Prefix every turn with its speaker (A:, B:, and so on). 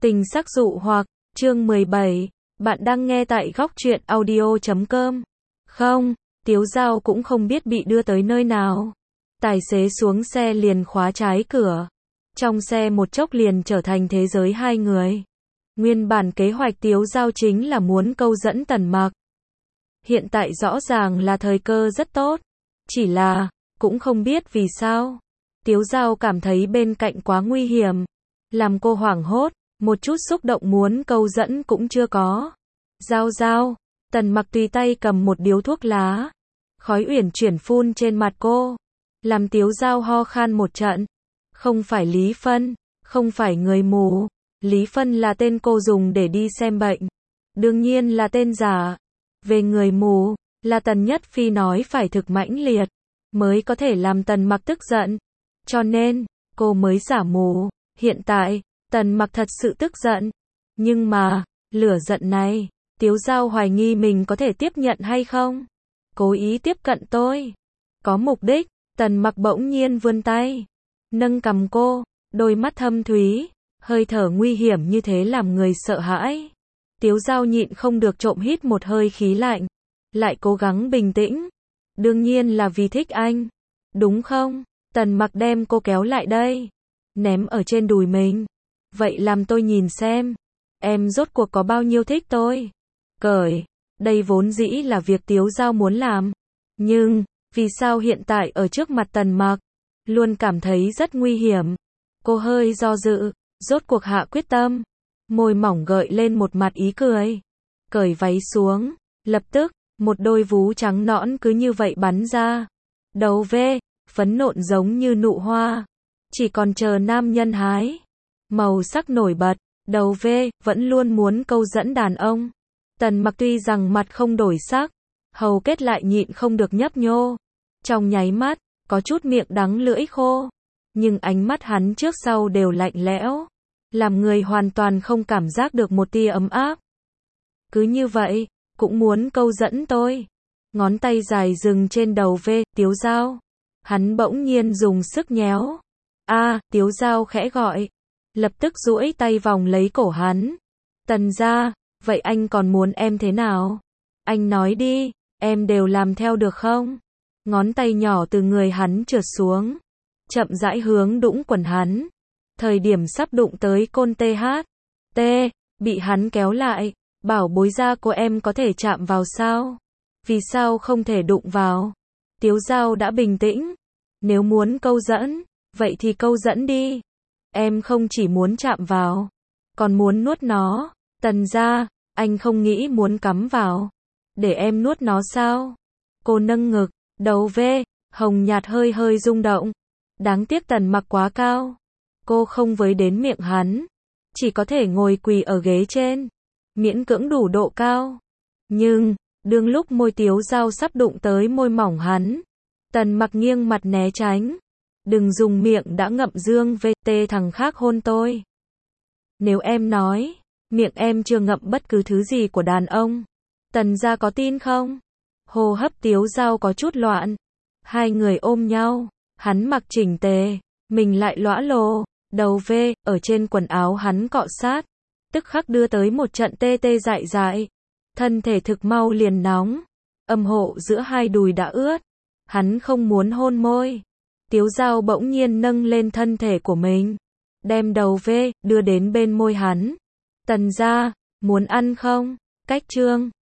A: Tình sắc dụ hoặc, chương 17, bạn đang nghe tại góc truyện audio.com. Không, Tiếu Dao cũng không biết bị đưa tới nơi nào. Tài xế xuống xe liền khóa trái cửa. Trong xe một chốc liền trở thành thế giới hai người. Nguyên bản kế hoạch Tiếu Dao chính là muốn câu dẫn Tần Mặc. Hiện tại rõ ràng là thời cơ rất tốt. Chỉ là, cũng không biết vì sao. Tiếu Dao cảm thấy bên cạnh quá nguy hiểm. Làm cô hoảng hốt, một chút xúc động muốn câu dẫn cũng chưa có. Dao, Tần Mặc tùy tay cầm một điếu thuốc lá. Khói uyển chuyển phun trên mặt cô. Làm Tiếu Dao ho khan một trận. Không phải Lý Phân, không phải người mù. Lý Phân là tên cô dùng để đi xem bệnh. Đương nhiên là tên giả. Về người mù, là Tần Nhất Phi nói phải thực mãnh liệt, mới có thể làm Tần Mặc tức giận. Cho nên, cô mới giả mù. Hiện tại, Tần Mặc thật sự tức giận. Nhưng mà, lửa giận này, Tiếu Dao hoài nghi mình có thể tiếp nhận hay không? Cố ý tiếp cận tôi. Có mục đích, Tần Mặc bỗng nhiên vươn tay. Nâng cằm cô, đôi mắt thâm thúy, hơi thở nguy hiểm như thế làm người sợ hãi. Tiếu Dao nhịn không được trộm hít một hơi khí lạnh. Lại cố gắng bình tĩnh. Đương nhiên là vì thích anh. Đúng không? Tần Mặc đem cô kéo lại đây. Ném ở trên đùi mình. Vậy làm tôi nhìn xem. Em rốt cuộc có bao nhiêu thích tôi. Cởi. Đây vốn dĩ là việc Tiếu Dao muốn làm. Nhưng, vì sao hiện tại ở trước mặt Tần Mặc, luôn cảm thấy rất nguy hiểm. Cô hơi do dự, rốt cuộc hạ quyết tâm. Môi mỏng gợi lên một mặt ý cười. Cởi váy xuống. Lập tức, một đôi vú trắng nõn cứ như vậy bắn ra. Đầu V, phấn nộn giống như nụ hoa. Chỉ còn chờ nam nhân hái. Màu sắc nổi bật. Đầu V, vẫn luôn muốn câu dẫn đàn ông. Tần Mặc tuy rằng mặt không đổi sắc, hầu kết lại nhịn không được nhấp nhô. Trong nháy mắt, có chút miệng đắng lưỡi khô. Nhưng ánh mắt hắn trước sau đều lạnh lẽo. Làm người hoàn toàn không cảm giác được một tia ấm áp. Cứ như vậy, cũng muốn câu dẫn tôi. Ngón tay dài dừng trên đầu V, Tiếu Dao. Hắn bỗng nhiên dùng sức nhéo. Tiếu Dao khẽ gọi. Lập tức duỗi tay vòng lấy cổ hắn. Tần gia, vậy anh còn muốn em thế nào? Anh nói đi, em đều làm theo được không? Ngón tay nhỏ từ người hắn trượt xuống. Chậm rãi hướng đũng quần hắn. Thời điểm sắp đụng tới côn THT, bị hắn kéo lại. Bảo bối da của em có thể chạm vào sao? Vì sao không thể đụng vào? Tiếu Dao đã bình tĩnh. Nếu muốn câu dẫn, vậy thì câu dẫn đi. Em không chỉ muốn chạm vào, còn muốn nuốt nó. Tần gia, anh không nghĩ muốn cắm vào. Để em nuốt nó sao? Cô nâng ngực, đầu V, hồng nhạt hơi hơi rung động. Đáng tiếc Tần Mặc quá cao. Cô không với đến miệng hắn. Chỉ có thể ngồi quỳ ở ghế trên. Miễn cưỡng đủ độ cao. Nhưng, đương lúc môi Tiếu Dao sắp đụng tới môi mỏng hắn. Tần Mặc nghiêng mặt né tránh. Đừng dùng miệng đã ngậm dương VT thằng khác hôn tôi. Nếu em nói, miệng em chưa ngậm bất cứ thứ gì của đàn ông. Tần gia có tin không? Hô hấp Tiếu Dao có chút loạn. Hai người ôm nhau. Hắn mặc chỉnh tề. Mình lại lõa lồ. Đầu V, ở trên quần áo hắn cọ sát. Tức khắc đưa tới một trận tê tê dại dại. Thân thể thực mau liền nóng. Âm hộ giữa hai đùi đã ướt. Hắn không muốn hôn môi. Tiếu Dao bỗng nhiên nâng lên thân thể của mình. Đem đầu V, đưa đến bên môi hắn. Tần gia, muốn ăn không? Cách chương